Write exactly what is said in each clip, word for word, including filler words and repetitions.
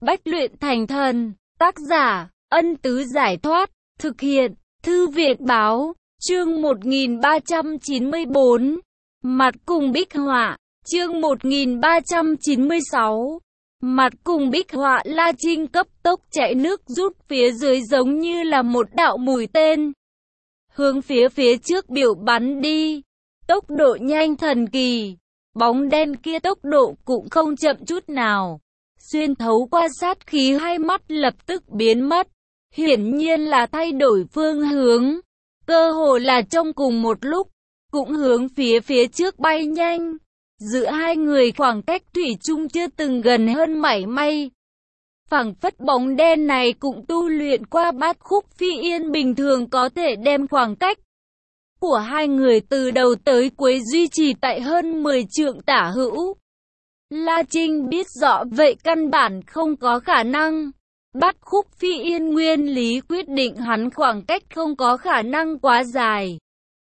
Bách luyện thành thần. Tác giả, Ân Tứ Giải Thoát. Thực hiện, Thư viện Báo. Chương một nghìn ba trăm chín mươi bốn. Mặt cùng bích họa. Chương một nghìn ba trăm chín mươi sáu. Mặt cùng bích họa. La Trinh cấp tốc chạy nước rút phía dưới giống như là một đạo mũi tên, hướng phía phía trước biểu bắn đi. Tốc độ nhanh thần kỳ. Bóng đen kia tốc độ cũng không chậm chút nào. Xuyên thấu qua sát khí, hai mắt lập tức biến mất. Hiển nhiên là thay đổi phương hướng. Cơ hồ là trong cùng một lúc, cũng hướng phía phía trước bay nhanh. Giữa hai người khoảng cách thủy chung chưa từng gần hơn mảy may. Phảng phất bóng đen này cũng tu luyện qua bát khúc phi yên bình thường, có thể đem khoảng cách của hai người từ đầu tới cuối duy trì tại hơn mười trượng tả hữu. La Trinh biết rõ vậy căn bản không có khả năng. Bát khúc phi yên nguyên lý quyết định hắn khoảng cách không có khả năng quá dài.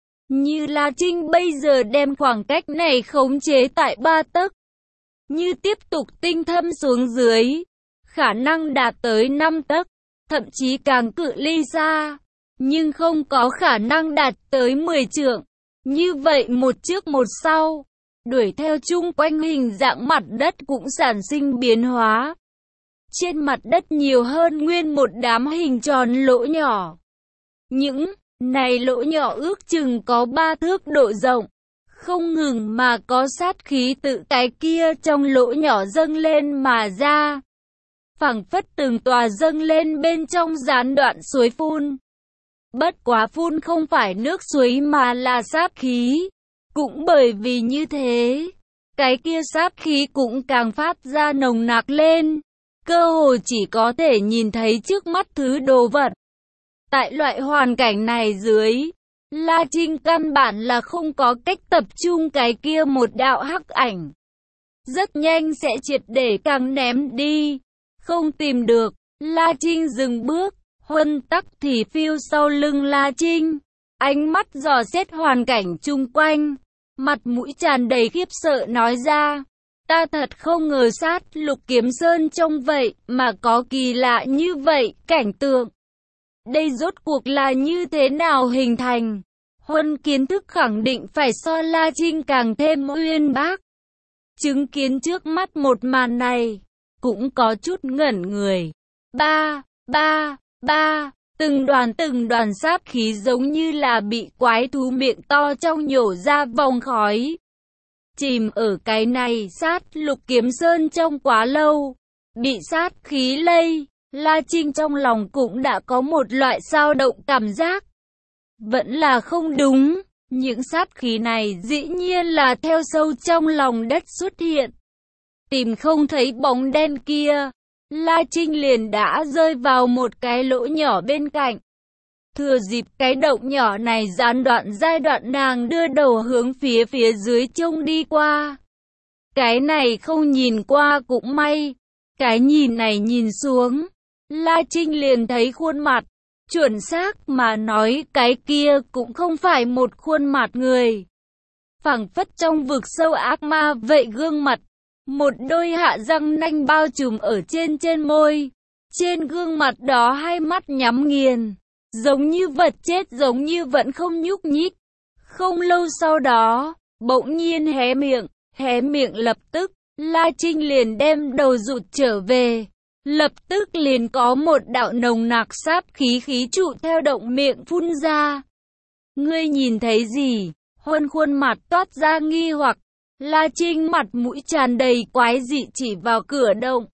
Như La Trinh bây giờ đem khoảng cách này khống chế tại ba tấc, như tiếp tục tinh thâm xuống dưới, khả năng đạt tới năm tấc, thậm chí càng cự ly xa, nhưng không có khả năng đạt tới mười trượng. Như vậy một trước một sau, đuổi theo chung quanh hình dạng mặt đất cũng sản sinh biến hóa. Trên mặt đất nhiều hơn nguyên một đám hình tròn lỗ nhỏ. Những này lỗ nhỏ ước chừng có ba thước độ rộng, không ngừng mà có sát khí tự cái kia trong lỗ nhỏ dâng lên mà ra. Phảng phất từng tòa dâng lên bên trong gián đoạn suối phun. Bất quá phun không phải nước suối mà là sát khí. Cũng bởi vì như thế, cái kia sát khí cũng càng phát ra nồng nặc lên. Cơ hồ chỉ có thể nhìn thấy trước mắt thứ đồ vật. Tại loại hoàn cảnh này dưới, La Trinh căn bản là không có cách tập trung cái kia một đạo hắc ảnh. Rất nhanh sẽ triệt để càng ném đi. Không tìm được, La Trinh dừng bước, Huân Tắc thì phiêu sau lưng La Trinh. Ánh mắt dò xét hoàn cảnh chung quanh, mặt mũi tràn đầy khiếp sợ nói ra. Ta thật không ngờ sát Lục Kiếm Sơn trông vậy mà có kỳ lạ như vậy cảnh tượng. Đây rốt cuộc là như thế nào hình thành? Huân kiến thức khẳng định phải so La Trinh càng thêm uyên bác. Chứng kiến trước mắt một màn này, cũng có chút ngẩn người. Ba, ba, ba, từng đoàn từng đoàn sát khí giống như là bị quái thú miệng to trong nhổ ra vòng khói. Chìm ở cái này sát Lục Kiếm Sơn trong quá lâu, bị sát khí lây, La Trinh trong lòng cũng đã có một loại dao động cảm giác. Vẫn là không đúng, những sát khí này dĩ nhiên là theo sâu trong lòng đất xuất hiện. Tìm không thấy bóng đen kia, La Trinh liền đã rơi vào một cái lỗ nhỏ bên cạnh. Thừa dịp cái động nhỏ này gián đoạn giai đoạn, nàng đưa đầu hướng phía phía dưới trông đi qua. Cái này không nhìn qua cũng may, cái nhìn này nhìn xuống, La Trinh liền thấy khuôn mặt. Chuẩn xác mà nói cái kia cũng không phải một khuôn mặt người. Phảng phất trong vực sâu ác ma vậy gương mặt. Một đôi hạ răng nanh bao trùm ở trên trên môi. Trên gương mặt đó hai mắt nhắm nghiền. Giống như vật chết, giống như vẫn không nhúc nhích. Không lâu sau đó, bỗng nhiên hé miệng. Hé miệng lập tức, La Trinh liền đem đầu rụt trở về. Lập tức liền có một đạo nồng nặc sát khí khí trụ theo động miệng phun ra. Ngươi nhìn thấy gì? Huân khuôn mặt toát ra nghi hoặc. La Trinh mặt mũi tràn đầy quái dị chỉ vào cửa động.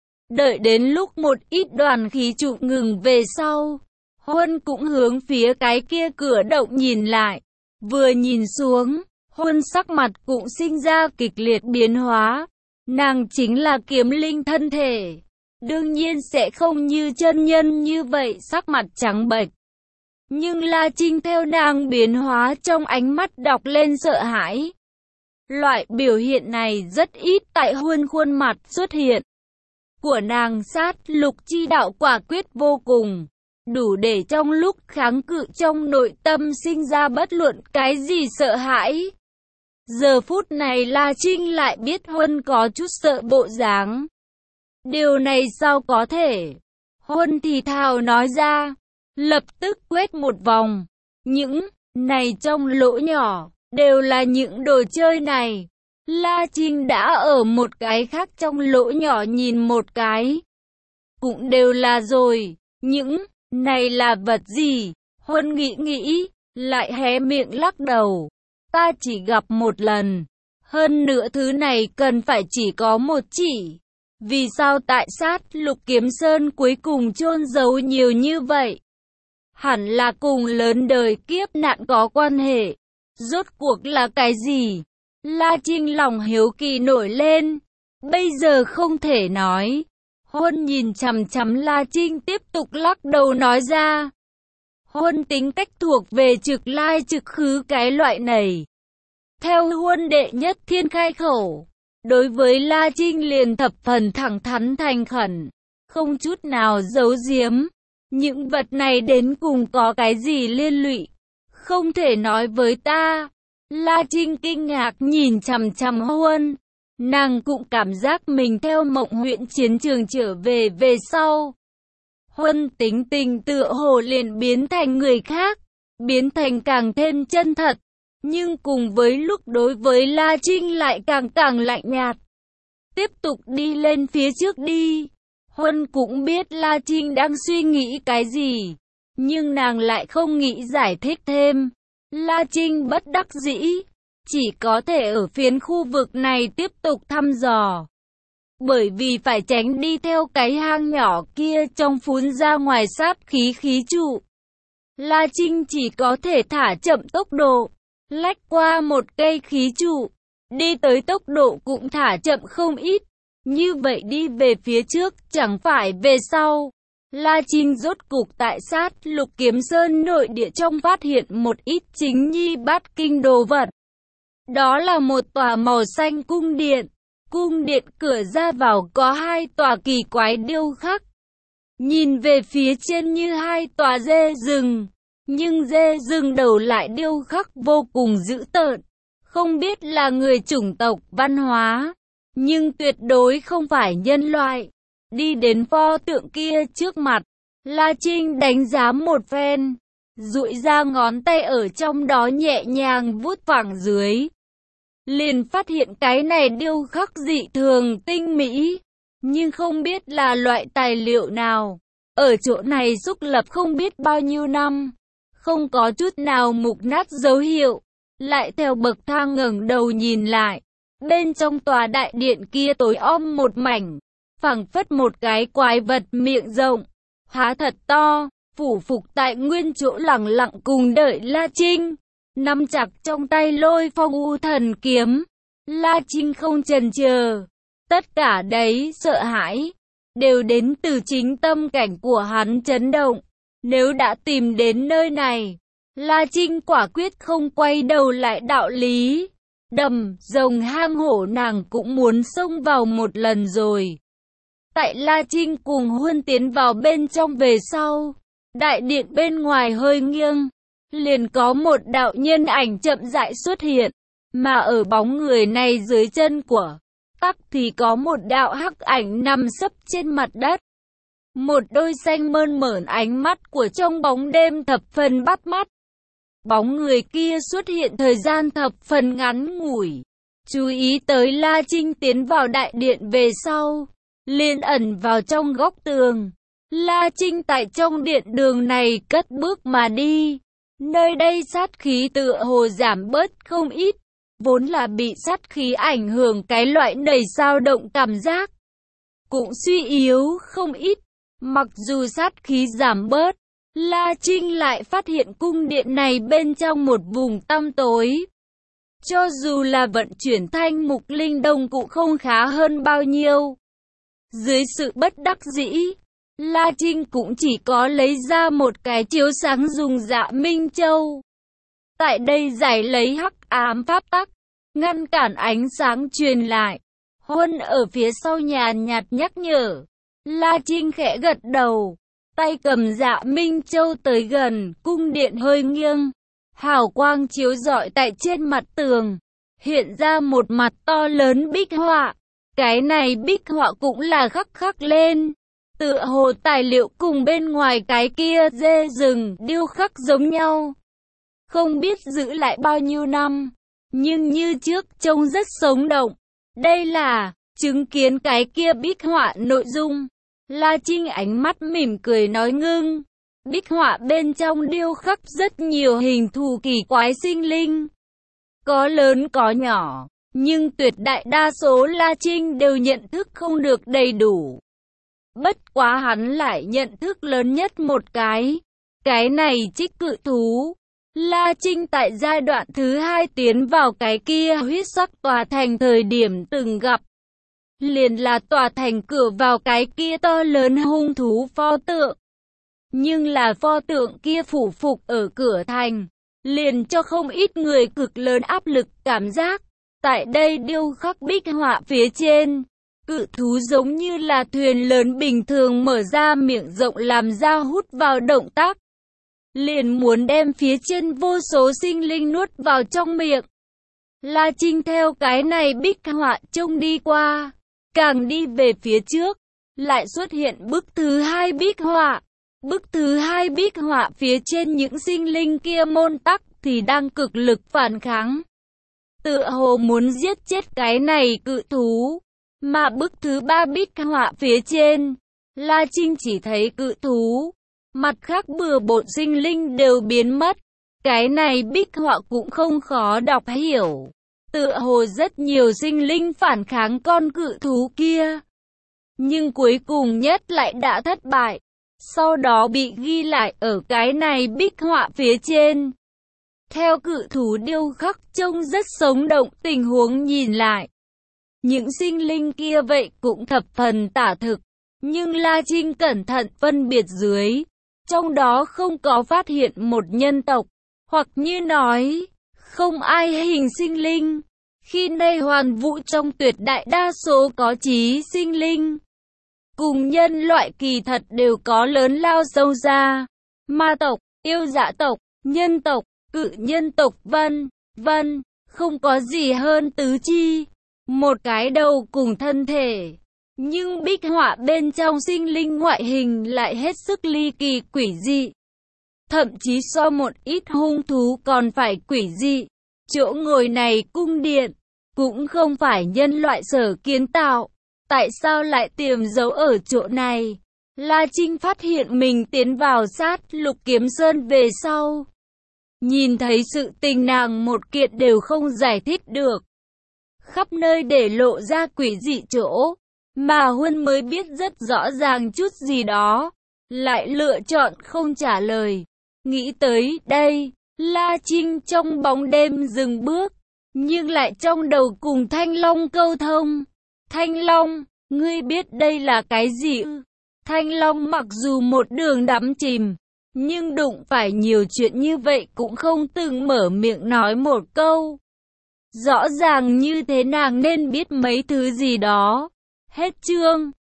Đợi đến lúc một ít đoàn khí trụ ngừng về sau, Huân cũng hướng phía cái kia cửa động nhìn lại. Vừa nhìn xuống, Huân sắc mặt cũng sinh ra kịch liệt biến hóa. Nàng chính là kiếm linh thân thể, đương nhiên sẽ không như chân nhân như vậy sắc mặt trắng bệch. Nhưng La Trinh theo nàng biến hóa trong ánh mắt đọc lên sợ hãi. Loại biểu hiện này rất ít tại Huân khuôn mặt xuất hiện. Của nàng sát lục chi đạo quả quyết vô cùng, đủ để trong lúc kháng cự trong nội tâm sinh ra bất luận cái gì sợ hãi. Giờ phút này La Trinh lại biết Huân có chút sợ bộ dáng. Điều này sao có thể? Huân thì thào nói ra, lập tức quét một vòng. Những này trong lỗ nhỏ, đều là những đồ chơi này. La Trinh đã ở một cái khác trong lỗ nhỏ nhìn một cái. Cũng đều là rồi, những này là vật gì? Huân nghĩ nghĩ, lại hé miệng lắc đầu. Ta chỉ gặp một lần. Hơn nữa thứ này cần phải chỉ có một chỉ. Vì sao tại sát Lục Kiếm Sơn cuối cùng chôn giấu nhiều như vậy? Hẳn là cùng lớn đời kiếp nạn có quan hệ. Rốt cuộc là cái gì? La Trinh lòng hiếu kỳ nổi lên. Bây giờ không thể nói. Huân nhìn chằm chằm La Trinh tiếp tục lắc đầu nói ra. Huân tính cách thuộc về trực lai trực khứ cái loại này. Theo Huân đệ nhất thiên khai khẩu, đối với La Trinh liền thập phần thẳng thắn thành khẩn, không chút nào giấu giếm. Những vật này đến cùng có cái gì liên lụy? Không thể nói với ta. La Trinh kinh ngạc nhìn chằm chằm Huân. Nàng cũng cảm giác mình theo Mộng huyện chiến trường trở về về sau. Huân tính tình tựa hồ liền biến thành người khác, biến thành càng thêm chân thật. Nhưng cùng với lúc đối với La Trinh lại càng càng lạnh nhạt. Tiếp tục đi lên phía trước đi. Huân cũng biết La Trinh đang suy nghĩ cái gì, nhưng nàng lại không nghĩ giải thích thêm. La Trinh bất đắc dĩ, chỉ có thể ở phiến khu vực này tiếp tục thăm dò. Bởi vì phải tránh đi theo cái hang nhỏ kia trong phún ra ngoài sát khí khí trụ. La Trinh chỉ có thể thả chậm tốc độ, lách qua một cây khí trụ, đi tới tốc độ cũng thả chậm không ít. Như vậy đi về phía trước, chẳng phải về sau. La Trinh rốt cục tại sát Lục Kiếm Sơn nội địa trong phát hiện một ít chính nhi bát kinh đồ vật. Đó là một tòa màu xanh cung điện. Cung điện cửa ra vào có hai tòa kỳ quái điêu khắc. Nhìn về phía trên như hai tòa dê rừng, nhưng dê rừng đầu lại điêu khắc vô cùng dữ tợn. Không biết là người chủng tộc văn hóa, nhưng tuyệt đối không phải nhân loại. Đi đến pho tượng kia trước mặt, La Trinh đánh giá một phen, duỗi ra ngón tay ở trong đó nhẹ nhàng vuốt phẳng dưới. Liền phát hiện cái này điêu khắc dị thường tinh mỹ, nhưng không biết là loại tài liệu nào. Ở chỗ này xúc lập không biết bao nhiêu năm, không có chút nào mục nát dấu hiệu. Lại theo bậc thang ngẩng đầu nhìn lại, bên trong tòa đại điện kia tối om một mảnh, phảng phất một cái quái vật miệng rộng, há thật to, phủ phục tại nguyên chỗ lặng lặng cùng đợi La Trinh. Nắm chặt trong tay Lôi Phong U Thần kiếm, La Trinh không chần chờ, tất cả đấy sợ hãi đều đến từ chính tâm cảnh của hắn chấn động. Nếu đã tìm đến nơi này, La Trinh quả quyết không quay đầu lại đạo lý. Đầm, rồng hang hổ nàng cũng muốn xông vào một lần rồi. Tại La Trinh cùng Huân tiến vào bên trong về sau, đại điện bên ngoài hơi nghiêng, liền có một đạo nhân ảnh chậm rãi xuất hiện, mà ở bóng người này dưới chân của tắc thì có một đạo hắc ảnh nằm sấp trên mặt đất. Một đôi xanh mơn mởn ánh mắt của trong bóng đêm thập phần bắt mắt. Bóng người kia xuất hiện thời gian thập phần ngắn ngủi. Chú ý tới La Trinh tiến vào đại điện về sau, liền ẩn vào trong góc tường. La Trinh tại trong điện đường này cất bước mà đi. Nơi đây sát khí tựa hồ giảm bớt không ít, vốn là bị sát khí ảnh hưởng cái loại đầy dao động cảm giác, cũng suy yếu không ít. Mặc dù sát khí giảm bớt, La Trinh lại phát hiện cung điện này bên trong một vùng tăm tối. Cho dù là vận chuyển thanh mục linh đồng cũng không khá hơn bao nhiêu. Dưới sự bất đắc dĩ, La Trinh cũng chỉ có lấy ra một cái chiếu sáng dùng Dạ Minh Châu. Tại đây giải lấy hắc ám pháp tắc, ngăn cản ánh sáng truyền lại. Huân ở phía sau nhàn nhạt nhắc nhở. La Trinh khẽ gật đầu, tay cầm Dạ Minh Châu tới gần, cung điện hơi nghiêng. Hào quang chiếu rọi tại trên mặt tường, hiện ra một mặt to lớn bích họa. Cái này bích họa cũng là khắc khắc lên. Tựa hồ tài liệu cùng bên ngoài cái kia dê rừng điêu khắc giống nhau. Không biết giữ lại bao nhiêu năm, nhưng như trước trông rất sống động. Đây là chứng kiến cái kia bích họa nội dung. La Trinh ánh mắt mỉm cười nói ngưng. Bích họa bên trong điêu khắc rất nhiều hình thù kỳ quái sinh linh. Có lớn có nhỏ, nhưng tuyệt đại đa số La Trinh đều nhận thức không được đầy đủ. Bất quá hắn lại nhận thức lớn nhất một cái. Cái này trích cự thú. La Trinh tại giai đoạn thứ hai tiến vào cái kia huyết sắc tòa thành thời điểm từng gặp. Liền là tòa thành cửa vào cái kia to lớn hung thú pho tượng. Nhưng là pho tượng kia phủ phục ở cửa thành, liền cho không ít người cực lớn áp lực cảm giác. Tại đây điêu khắc bích họa phía trên, cự thú giống như là thuyền lớn bình thường mở ra miệng rộng làm ra hút vào động tác. Liền muốn đem phía trên vô số sinh linh nuốt vào trong miệng. La Trinh theo cái này bích họa trông đi qua, càng đi về phía trước, lại xuất hiện bức thứ hai bích họa. Bức thứ hai bích họa phía trên những sinh linh kia môn tắc thì đang cực lực phản kháng. Tựa hồ muốn giết chết cái này cự thú. Mà bức thứ ba bích họa phía trên, La Trinh chỉ thấy cự thú. Mặt khác bừa bộn sinh linh đều biến mất. Cái này bích họa cũng không khó đọc hiểu. Tựa hồ rất nhiều sinh linh phản kháng con cự thú kia. Nhưng cuối cùng nhất lại đã thất bại. Sau đó bị ghi lại ở cái này bích họa phía trên. Theo cự thú điêu khắc trông rất sống động tình huống nhìn lại. Những sinh linh kia vậy cũng thập phần tả thực. Nhưng La Trinh cẩn thận phân biệt dưới. Trong đó không có phát hiện một nhân tộc. Hoặc như nói, không ai hình sinh linh. Khi nay hoàn vũ trong tuyệt đại đa số có trí sinh linh. Cùng nhân loại kỳ thật đều có lớn lao sâu ra. Ma tộc, yêu dã tộc, nhân tộc, cự nhân tộc vân, vân, không có gì hơn tứ chi. Một cái đầu cùng thân thể. Nhưng bích họa bên trong sinh linh ngoại hình lại hết sức ly kỳ quỷ dị. Thậm chí so một ít hung thú còn phải quỷ dị. Chỗ ngồi này cung điện, cũng không phải nhân loại sở kiến tạo. Tại sao lại tiềm giấu ở chỗ này? La Trinh phát hiện mình tiến vào sát Lục Kiếm Sơn về sau. Nhìn thấy sự tình nàng một kiện đều không giải thích được. Khắp nơi để lộ ra quỷ dị chỗ. Mà Huân mới biết rất rõ ràng chút gì đó. Lại lựa chọn không trả lời. Nghĩ tới đây, La Trinh trong bóng đêm dừng bước. Nhưng lại trong đầu cùng Thanh Long câu thông. Thanh Long, ngươi biết đây là cái gì ư? Thanh Long mặc dù một đường đắm chìm, nhưng đụng phải nhiều chuyện như vậy cũng không từng mở miệng nói một câu. Rõ ràng như thế nàng nên biết mấy thứ gì đó. Hết chương.